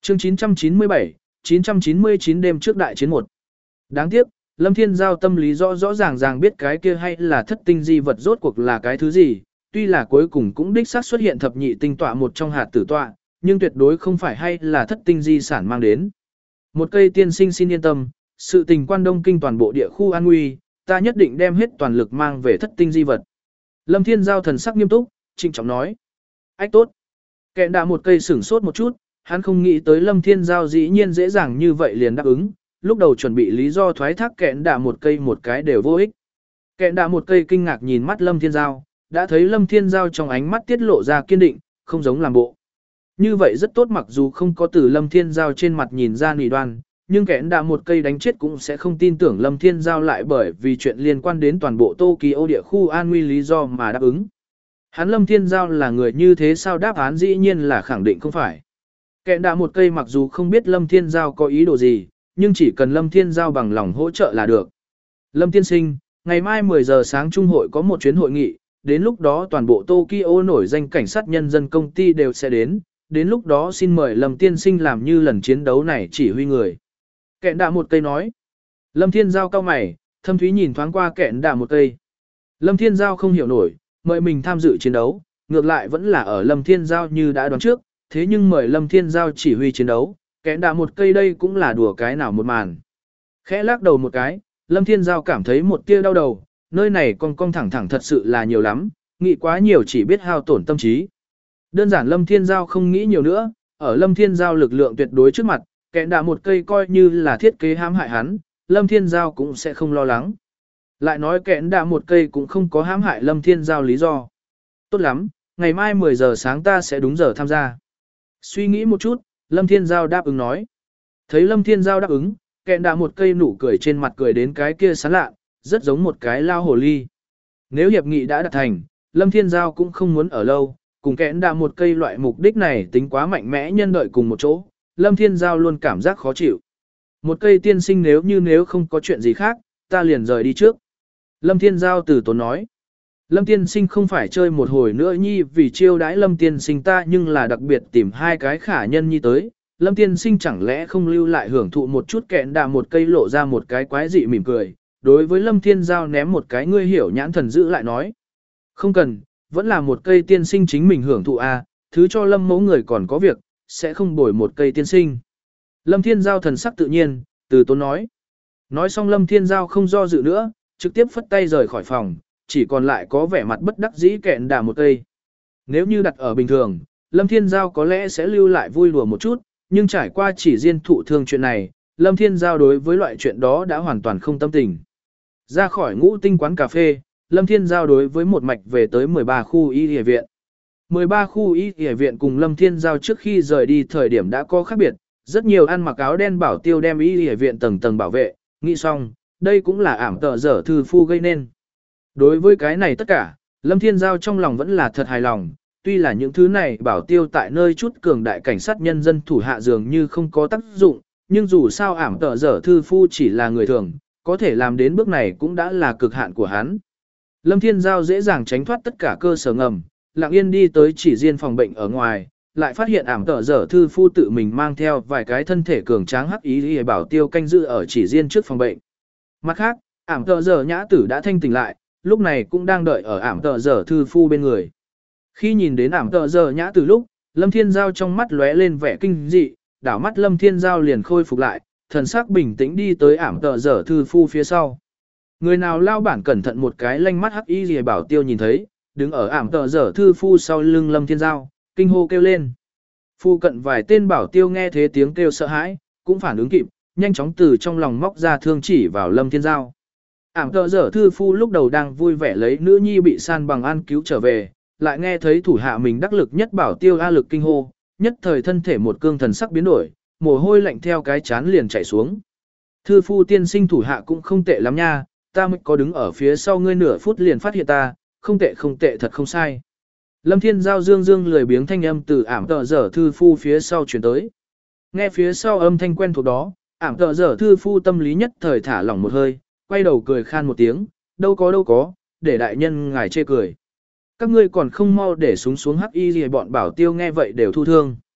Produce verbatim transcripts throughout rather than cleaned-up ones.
Chương chín trăm chín mươi bảy, chín trăm chín mươi chín đêm trước đại chiến một. Đáng tiếc, Lâm Thiên Giao tâm lý rõ rõ ràng ràng biết cái kia hay là thất tinh di vật rốt cuộc là cái thứ gì, tuy là cuối cùng cũng đích xác xuất hiện thập nhị tinh tọa một trong hạt tử tọa, nhưng tuyệt đối không phải hay là thất tinh di sản mang đến. Một cây tiên sinh xin yên tâm, sự tình quan đông kinh toàn bộ địa khu an nguy, ta nhất định đem hết toàn lực mang về thất tinh di vật. Lâm Thiên Giao thần sắc nghiêm túc, trịnh trọng nói. Ách tốt. Kẹn đã một cây sửng sốt một chút, hắn không nghĩ tới Lâm Thiên Giao dĩ nhiên dễ dàng như vậy liền đáp ứng, lúc đầu chuẩn bị lý do thoái thác kẹn đã một cây một cái đều vô ích. Kẹn đã một cây kinh ngạc nhìn mắt Lâm Thiên Giao, đã thấy Lâm Thiên Giao trong ánh mắt tiết lộ ra kiên định, không giống làm bộ. Như vậy rất tốt, mặc dù không có từ Lâm Thiên Giao trên mặt nhìn ra nỉ đoan, nhưng kẹn đã một cây đánh chết cũng sẽ không tin tưởng Lâm Thiên Giao lại bởi vì chuyện liên quan đến toàn bộ Tokyo địa khu an nguy lý do mà đáp ứng. Hắn Lâm Thiên Giao là người như thế sao, đáp án dĩ nhiên là khẳng định không phải. Kẹn đã một cây mặc dù không biết Lâm Thiên Giao có ý đồ gì, nhưng chỉ cần Lâm Thiên Giao bằng lòng hỗ trợ là được. Lâm Tiên Sinh, ngày mai mười giờ sáng Trung hội có một chuyến hội nghị, đến lúc đó toàn bộ Tokyo nổi danh cảnh sát nhân dân công ty đều sẽ đến, đến lúc đó xin mời Lâm Tiên Sinh làm như lần chiến đấu này chỉ huy người. Kẹn đạ một cây nói. Lâm Thiên Giao cau mày, thâm thúy nhìn thoáng qua kẹn đạ một cây. Lâm Thiên Giao không hiểu nổi, mời mình tham dự chiến đấu, ngược lại vẫn là ở Lâm Thiên Giao như đã đoán trước, thế nhưng mời Lâm Thiên Giao chỉ huy chiến đấu, kẹn đạ một cây đây cũng là đùa cái nào một màn. Khẽ lắc đầu một cái, Lâm Thiên Giao cảm thấy một tia đau đầu, nơi này cong cong thẳng thẳng thật sự là nhiều lắm, nghĩ quá nhiều chỉ biết hao tổn tâm trí. Đơn giản Lâm Thiên Giao không nghĩ nhiều nữa, ở Lâm Thiên Giao lực lượng tuyệt đối trước mặt, kẹn đạ một cây coi như là thiết kế hãm hại hắn, Lâm Thiên Giao cũng sẽ không lo lắng. Lại nói kẹn đạ một cây cũng không có hãm hại Lâm Thiên Giao lý do. Tốt lắm, ngày mai mười giờ sáng ta sẽ đúng giờ tham gia. Suy nghĩ một chút, Lâm Thiên Giao đáp ứng nói. Thấy Lâm Thiên Giao đáp ứng, kẹn đạ một cây nụ cười trên mặt cười đến cái kia sán lạ, rất giống một cái lao hồ ly. Nếu hiệp nghị đã đạt thành, Lâm Thiên Giao cũng không muốn ở lâu, cùng kẹn đạ một cây loại mục đích này tính quá mạnh mẽ nhân đợi cùng một chỗ, Lâm Thiên Giao luôn cảm giác khó chịu. Một cây tiên sinh nếu như nếu không có chuyện gì khác, ta liền rời đi trước. Lâm Thiên Giao từ tốn nói. Lâm tiên sinh không phải chơi một hồi nữa nhi, vì chiêu đãi Lâm tiên sinh ta nhưng là đặc biệt tìm hai cái khả nhân nhi tới. Lâm tiên sinh chẳng lẽ không lưu lại hưởng thụ một chút, kẹn đà một cây lộ ra một cái quái dị mỉm cười. Đối với Lâm Thiên Giao ném một cái ngươi hiểu nhãn thần giữ lại nói. Không cần, vẫn là một cây tiên sinh chính mình hưởng thụ a, thứ cho Lâm mẫu người còn có việc, sẽ không bồi một cây tiên sinh. Lâm Thiên Giao thần sắc tự nhiên, từ tốn nói. Nói xong Lâm Thiên Giao không do dự nữa, trực tiếp phất tay rời khỏi phòng, chỉ còn lại có vẻ mặt bất đắc dĩ kẹn đà một cây. Nếu như đặt ở bình thường, Lâm Thiên Giao có lẽ sẽ lưu lại vui đùa một chút, nhưng trải qua chỉ riêng thụ thương chuyện này, Lâm Thiên Giao đối với loại chuyện đó đã hoàn toàn không tâm tình. Ra khỏi ngũ tinh quán cà phê, Lâm Thiên Giao đối với một mạch về tới mười ba khu y y viện. mười ba khu y y viện cùng Lâm Thiên Giao trước khi rời đi thời điểm đã có khác biệt, rất nhiều ăn mặc áo đen bảo tiêu đem y y viện tầng tầng bảo vệ, nghĩ xong, đây cũng là ảm tợ dở thư phu gây nên. Đối với cái này tất cả, Lâm Thiên Giao trong lòng vẫn là thật hài lòng, tuy là những thứ này bảo tiêu tại nơi chút cường đại cảnh sát nhân dân thủ hạ dường như không có tác dụng, nhưng dù sao ảm tợ dở thư phu chỉ là người thường, có thể làm đến bước này cũng đã là cực hạn của hắn. Lâm Thiên Giao dễ dàng tránh thoát tất cả cơ sở ngầm, lặng yên đi tới chỉ riêng phòng bệnh ở ngoài, lại phát hiện ảm tợ dở thư phu tự mình mang theo vài cái thân thể cường tráng hắc ý để bảo tiêu canh giữ ở chỉ riêng trước phòng bệnh. Mặt khác, ảm tợ dở nhã tử đã thanh tỉnh lại, lúc này cũng đang đợi ở ảm tợ dở thư phu bên người. Khi nhìn đến ảm tợ dở nhã tử lúc, Lâm Thiên Giao trong mắt lóe lên vẻ kinh dị, đảo mắt Lâm Thiên Giao liền khôi phục lại, thần sắc bình tĩnh đi tới ảm tợ dở thư phu phía sau. Người nào lao bản cẩn thận một cái lanh mắt hắc y rìa bảo tiêu nhìn thấy, đứng ở ảm tợ dở thư phu sau lưng Lâm Thiên Giao, kinh hô kêu lên. Phu cận vài tên bảo tiêu nghe thế tiếng kêu sợ hãi, cũng phản ứng kịp, nhanh chóng từ trong lòng móc ra thương chỉ vào Lâm Thiên Giao. Ảm tợ dở thư phu lúc đầu đang vui vẻ lấy nữ nhi bị san bằng an cứu trở về, lại nghe thấy thủ hạ mình đắc lực nhất bảo tiêu A lực kinh hô, nhất thời thân thể một cương thần sắc biến đổi, mồ hôi lạnh theo cái chán liền chảy xuống. Thư phu tiên sinh thủ hạ cũng không tệ lắm nha, ta mới có đứng ở phía sau ngươi nửa phút liền phát hiện ta, không tệ không tệ thật không sai. Lâm Thiên Giao dương dương lười biếng thanh âm từ ảm tợ dở thư phu phía sau chuyển tới. Nghe phía sau âm thanh quen thuộc đó, ảm tợ dở thư phu tâm lý nhất thời thả lỏng một hơi, quay đầu cười khan một tiếng, đâu có đâu có, để đại nhân ngài chê cười. Các ngươi còn không mau để súng xuống hắc y gì, bọn bảo tiêu nghe vậy đều thu thương.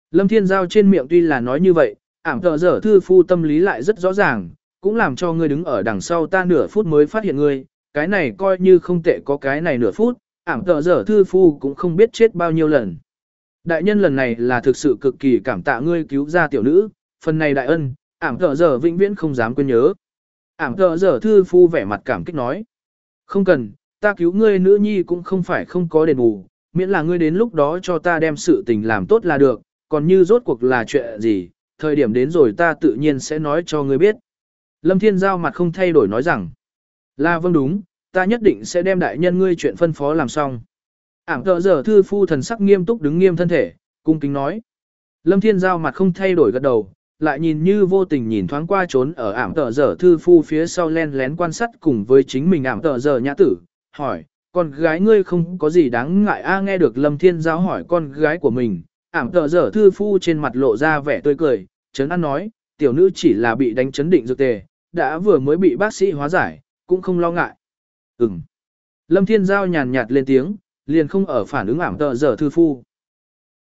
Lâm Thiên Giao trên miệng tuy là nói như vậy, ảm tợ dở thư phu tâm lý lại rất rõ ràng, cũng làm cho ngươi đứng ở đằng sau ta nửa phút mới phát hiện ngươi, cái này coi như không tệ có cái này nửa phút, ảm tợ dở thư phu cũng không biết chết bao nhiêu lần. Đại nhân lần này là thực sự cực kỳ cảm tạ ngươi cứu ra tiểu nữ, phần này đại ân, ảm tợ dở vĩnh viễn không dám quên nhớ. Ảm tợ dở thư phu vẻ mặt cảm kích nói. Không cần, ta cứu ngươi nữ nhi cũng không phải không có đền bù, miễn là ngươi đến lúc đó cho ta đem sự tình làm tốt là được, còn như rốt cuộc là chuyện gì, thời điểm đến rồi ta tự nhiên sẽ nói cho ngươi biết. Lâm Thiên Giao mặt không thay đổi nói rằng, là vâng đúng, ta nhất định sẽ đem đại nhân ngươi chuyện phân phó làm xong. Ảm tợ dở thư phu thần sắc nghiêm túc đứng nghiêm thân thể, cung kính nói. Lâm Thiên Giao mặt không thay đổi gật đầu, lại nhìn như vô tình nhìn thoáng qua trốn ở ảm tợ dở thư phu phía sau len lén quan sát cùng với chính mình ảm tợ dở nhã tử, hỏi, con gái ngươi không có gì đáng ngại a nghe được Lâm Thiên Giao hỏi con gái của mình, ảm tợ dở thư phu trên mặt lộ ra vẻ tươi cười, chấn an nói, tiểu nữ chỉ là bị đánh chấn định dược tề, đã vừa mới bị bác sĩ hóa giải, cũng không lo ngại. Ừm. Lâm Thiên Giao nhàn nhạt lên tiếng, liền không ở phản ứng ảm tợ dở thư phu.